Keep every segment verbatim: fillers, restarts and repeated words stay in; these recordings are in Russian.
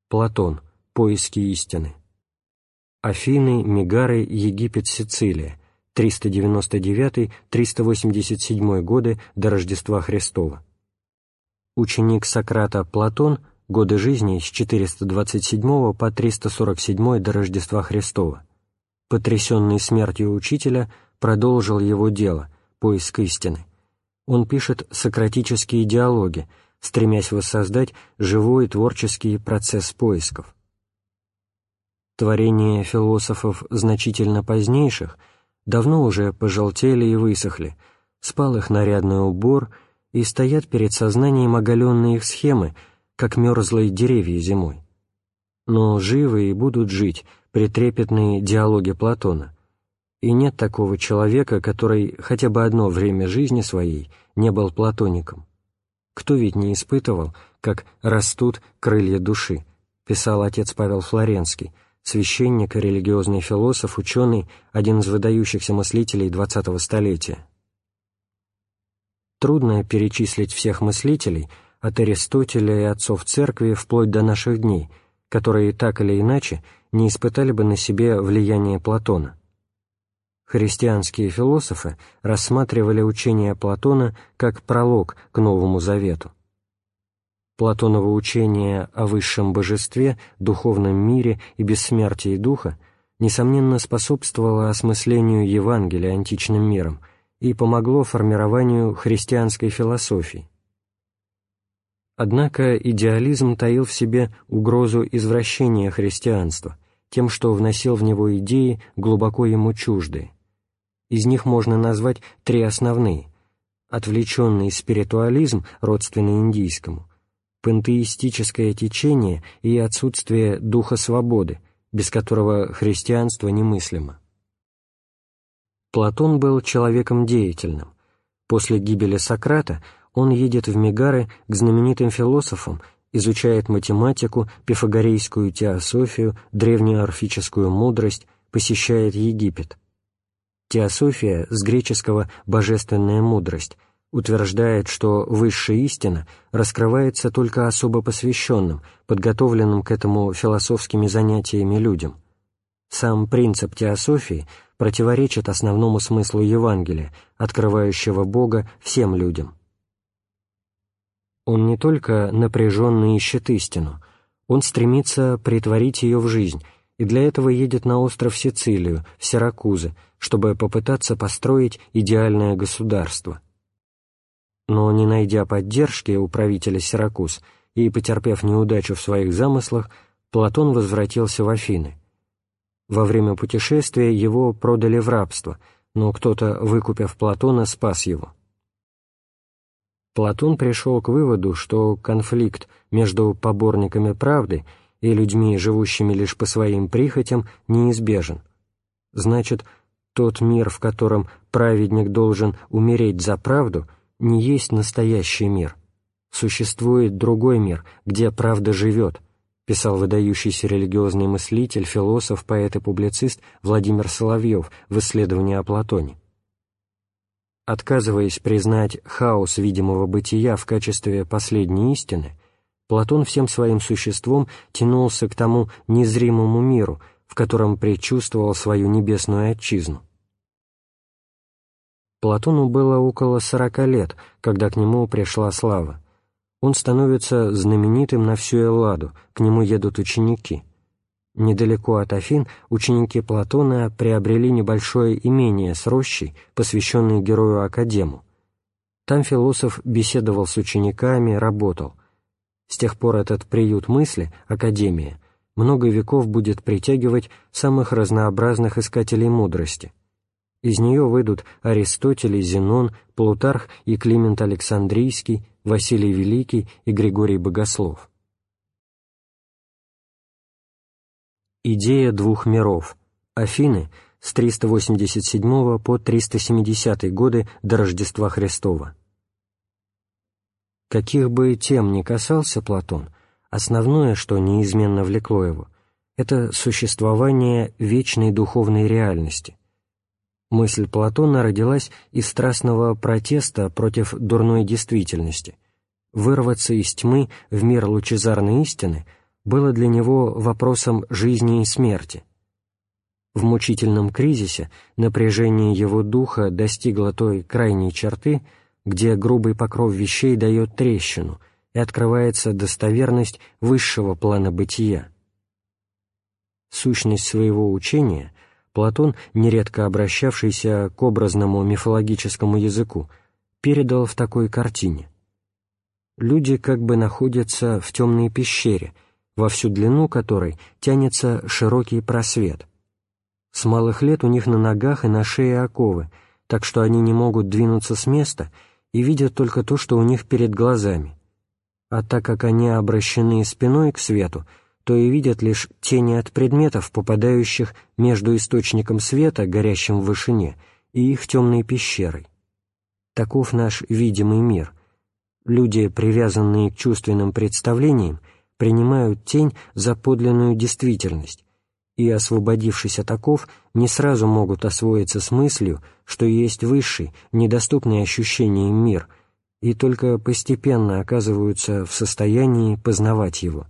Платон. Поиски истины. Афины, Мегары, Египет, Сицилия. триста девяносто девятый — триста восемьдесят седьмой годы до Рождества Христова. Ученик Сократа Платон, годы жизни с четыреста двадцать седьмого по триста сорок седьмой до Рождества Христова, потрясенный смертью учителя, продолжил его дело, поиск истины. Он пишет сократические диалоги, стремясь воссоздать живой творческий процесс поисков. Творения философов значительно позднейших давно уже пожелтели и высохли, спал их нарядный убор, и стоят перед сознанием оголенные их схемы, как мерзлые деревья зимой. Но живы и будут жить претрепетные диалоги Платона, и нет такого человека, который хотя бы одно время жизни своей не был платоником. Кто ведь не испытывал, как растут крылья души, писал отец Павел Флоренский, священник и религиозный философ, ученый, один из выдающихся мыслителей двадцатого столетия. Трудно перечислить всех мыслителей, от Аристотеля и отцов церкви вплоть до наших дней, которые так или иначе не испытали бы на себе влияние Платона. Христианские философы рассматривали учение Платона как пролог к Новому Завету. Платоново учение о высшем божестве, духовном мире и бессмертии духа несомненно способствовало осмыслению Евангелия античным миром и помогло формированию христианской философии. Однако идеализм таил в себе угрозу извращения христианства тем, что вносил в него идеи, глубоко ему чуждые. Из них можно назвать три основные: отвлеченный спиритуализм, родственный индийскому, пантеистическое течение и отсутствие духа свободы, без которого христианство немыслимо. Платон был человеком деятельным. После гибели Сократа он едет в Мегары к знаменитым философам, изучает математику, пифагорейскую теософию, древнюю орфическую мудрость, посещает Египет. Теософия, с греческого «божественная мудрость», утверждает, что высшая истина раскрывается только особо посвященным, подготовленным к этому философскими занятиями людям. Сам принцип теософии противоречит основному смыслу Евангелия, открывающего Бога всем людям. Он не только напряженно ищет истину, он стремится претворить ее в жизнь, и для этого едет на остров Сицилию, в Сиракузы, чтобы попытаться построить идеальное государство. Но, не найдя поддержки у правителя Сиракуз и потерпев неудачу в своих замыслах, Платон возвратился в Афины. Во время путешествия его продали в рабство, но кто-то, выкупив Платона, спас его. Платон пришел к выводу, что конфликт между поборниками правды и людьми, живущими лишь по своим прихотям, неизбежен. Значит, тот мир, в котором праведник должен умереть за правду, не есть настоящий мир. Существует другой мир, где правда живет, писал выдающийся религиозный мыслитель, философ, поэт и публицист Владимир Соловьев в исследовании о Платоне. Отказываясь признать хаос видимого бытия в качестве последней истины, Платон всем своим существом тянулся к тому незримому миру, в котором предчувствовал свою небесную отчизну. Платону было около сорока лет, когда к нему пришла слава. Он становится знаменитым на всю Элладу, к нему едут ученики. Недалеко от Афин ученики Платона приобрели небольшое имение с рощей, посвященной герою Академу. Там философ беседовал с учениками, работал. С тех пор этот приют мысли, Академия, много веков будет притягивать самых разнообразных искателей мудрости. Из нее выйдут Аристотель и Зенон, Плутарх и Климент Александрийский, Василий Великий и Григорий Богослов. Идея двух миров. Афины с триста восемьдесят седьмого по триста семидесятый годы до Рождества Христова. Каких бы тем ни касался Платон, основное, что неизменно влекло его, это существование вечной духовной реальности. Мысль Платона родилась из страстного протеста против дурной действительности. Вырваться из тьмы в мир лучезарной истины было для него вопросом жизни и смерти. В мучительном кризисе напряжение его духа достигло той крайней черты, где грубый покров вещей дает трещину, и открывается достоверность высшего плана бытия. Сущность своего учения Платон, нередко обращавшийся к образному мифологическому языку, передал в такой картине. Люди как бы находятся в темной пещере, во всю длину которой тянется широкий просвет. С малых лет у них на ногах и на шее оковы, так что они не могут двинуться с места и видят только то, что у них перед глазами. А так как они обращены спиной к свету, то и видят лишь тени от предметов, попадающих между источником света, горящим в вышине, и их темной пещерой. Таков наш видимый мир. Люди, привязанные к чувственным представлениям, принимают тень за подлинную действительность, и, освободившись от оков, не сразу могут освоиться с мыслью, что есть высший, недоступный ощущениям мир, и только постепенно оказываются в состоянии познавать его.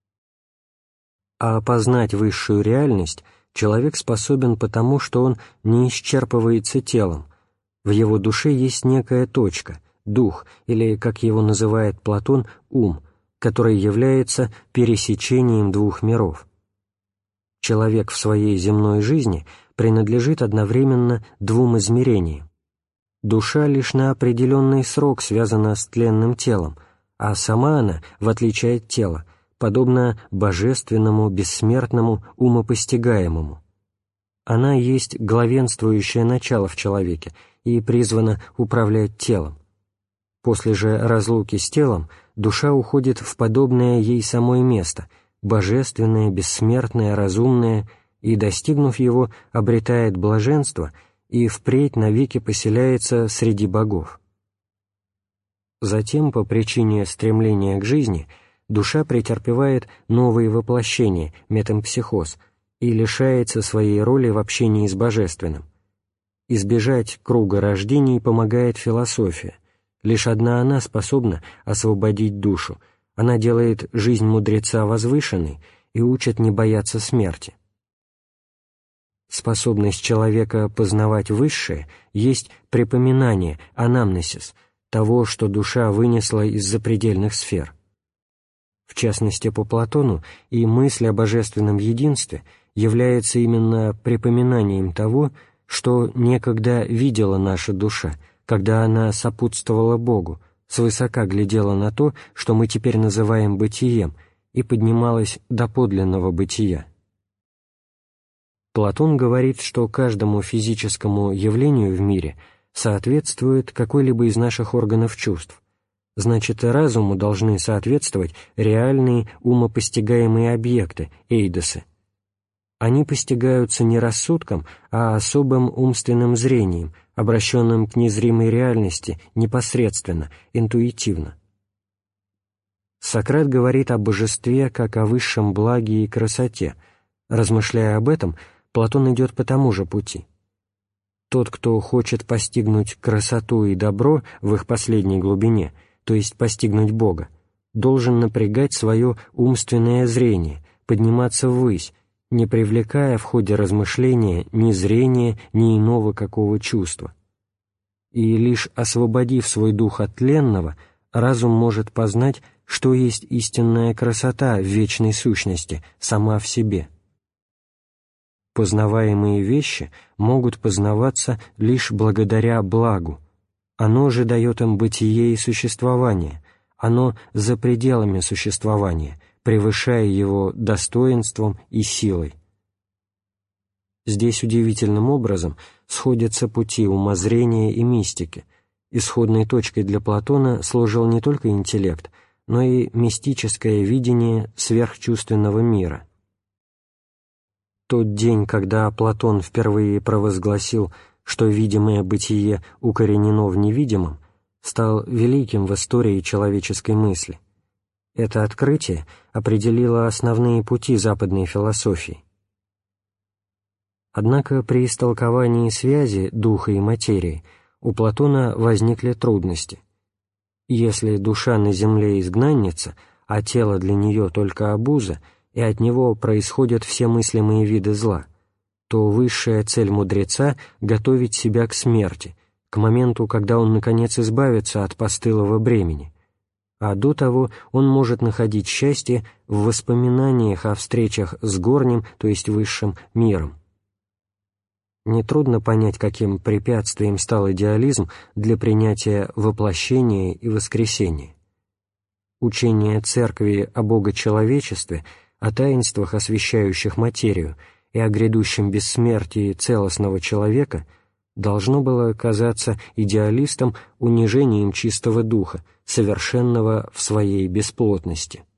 А познать высшую реальность человек способен потому, что он не исчерпывается телом. В его душе есть некая точка, дух, или, как его называет Платон, ум, который является пересечением двух миров. Человек в своей земной жизни принадлежит одновременно двум измерениям. Душа лишь на определенный срок связана с тленным телом, а сама она, в отличие от тела, подобно божественному, бессмертному, умопостигаемому. Она есть главенствующее начало в человеке и призвана управлять телом. После же разлуки с телом душа уходит в подобное ей самой место, божественное, бессмертное, разумное, и, достигнув его, обретает блаженство и впредь навеки поселяется среди богов. Затем, по причине стремления к жизни, душа претерпевает новые воплощения, метампсихоз, и лишается своей роли в общении с Божественным. Избежать круга рождений помогает философия. Лишь одна она способна освободить душу, она делает жизнь мудреца возвышенной и учит не бояться смерти. Способность человека познавать высшее есть припоминание, анамнесис, того, что душа вынесла из запредельных сфер. В частности, по Платону и мысль о божественном единстве является именно припоминанием того, что некогда видела наша душа, когда она сопутствовала Богу, свысока глядела на то, что мы теперь называем бытием, и поднималась до подлинного бытия. Платон говорит, что каждому физическому явлению в мире соответствует какой-либо из наших органов чувств. Значит, и разуму должны соответствовать реальные умопостигаемые объекты, эйдосы. Они постигаются не рассудком, а особым умственным зрением, обращенным к незримой реальности непосредственно, интуитивно. Сократ говорит о божестве как о высшем благе и красоте. Размышляя об этом, Платон идет по тому же пути. Тот, кто хочет постигнуть красоту и добро в их последней глубине, то есть постигнуть Бога, должен напрягать свое умственное зрение, подниматься ввысь, не привлекая в ходе размышления ни зрения, ни иного какого чувства. И лишь освободив свой дух от тленного, разум может познать, что есть истинная красота в вечной сущности, сама в себе. Познаваемые вещи могут познаваться лишь благодаря благу. Оно же дает им бытие и существование, оно за пределами существования, превышая его достоинством и силой. Здесь удивительным образом сходятся пути умозрения и мистики. Исходной точкой для Платона служил не только интеллект, но и мистическое видение сверхчувственного мира. Тот день, когда Платон впервые провозгласил, что видимое бытие укоренено в невидимом, стал великим в истории человеческой мысли. Это открытие определило основные пути западной философии. Однако при истолковании связи духа и материи у Платона возникли трудности. Если душа на земле изгнанница, а тело для нее только обуза, и от него происходят все мыслимые виды зла, то высшая цель мудреца — готовить себя к смерти, к моменту, когда он, наконец, избавится от постылого бремени, а до того он может находить счастье в воспоминаниях о встречах с горним, то есть высшим, миром. Нетрудно понять, каким препятствием стал идеализм для принятия воплощения и воскресения. Учение Церкви о богочеловечестве, о таинствах, освящающих материю, и о грядущем бессмертии целостного человека должно было казаться идеалистам унижением чистого духа, совершенного в своей бесплотности.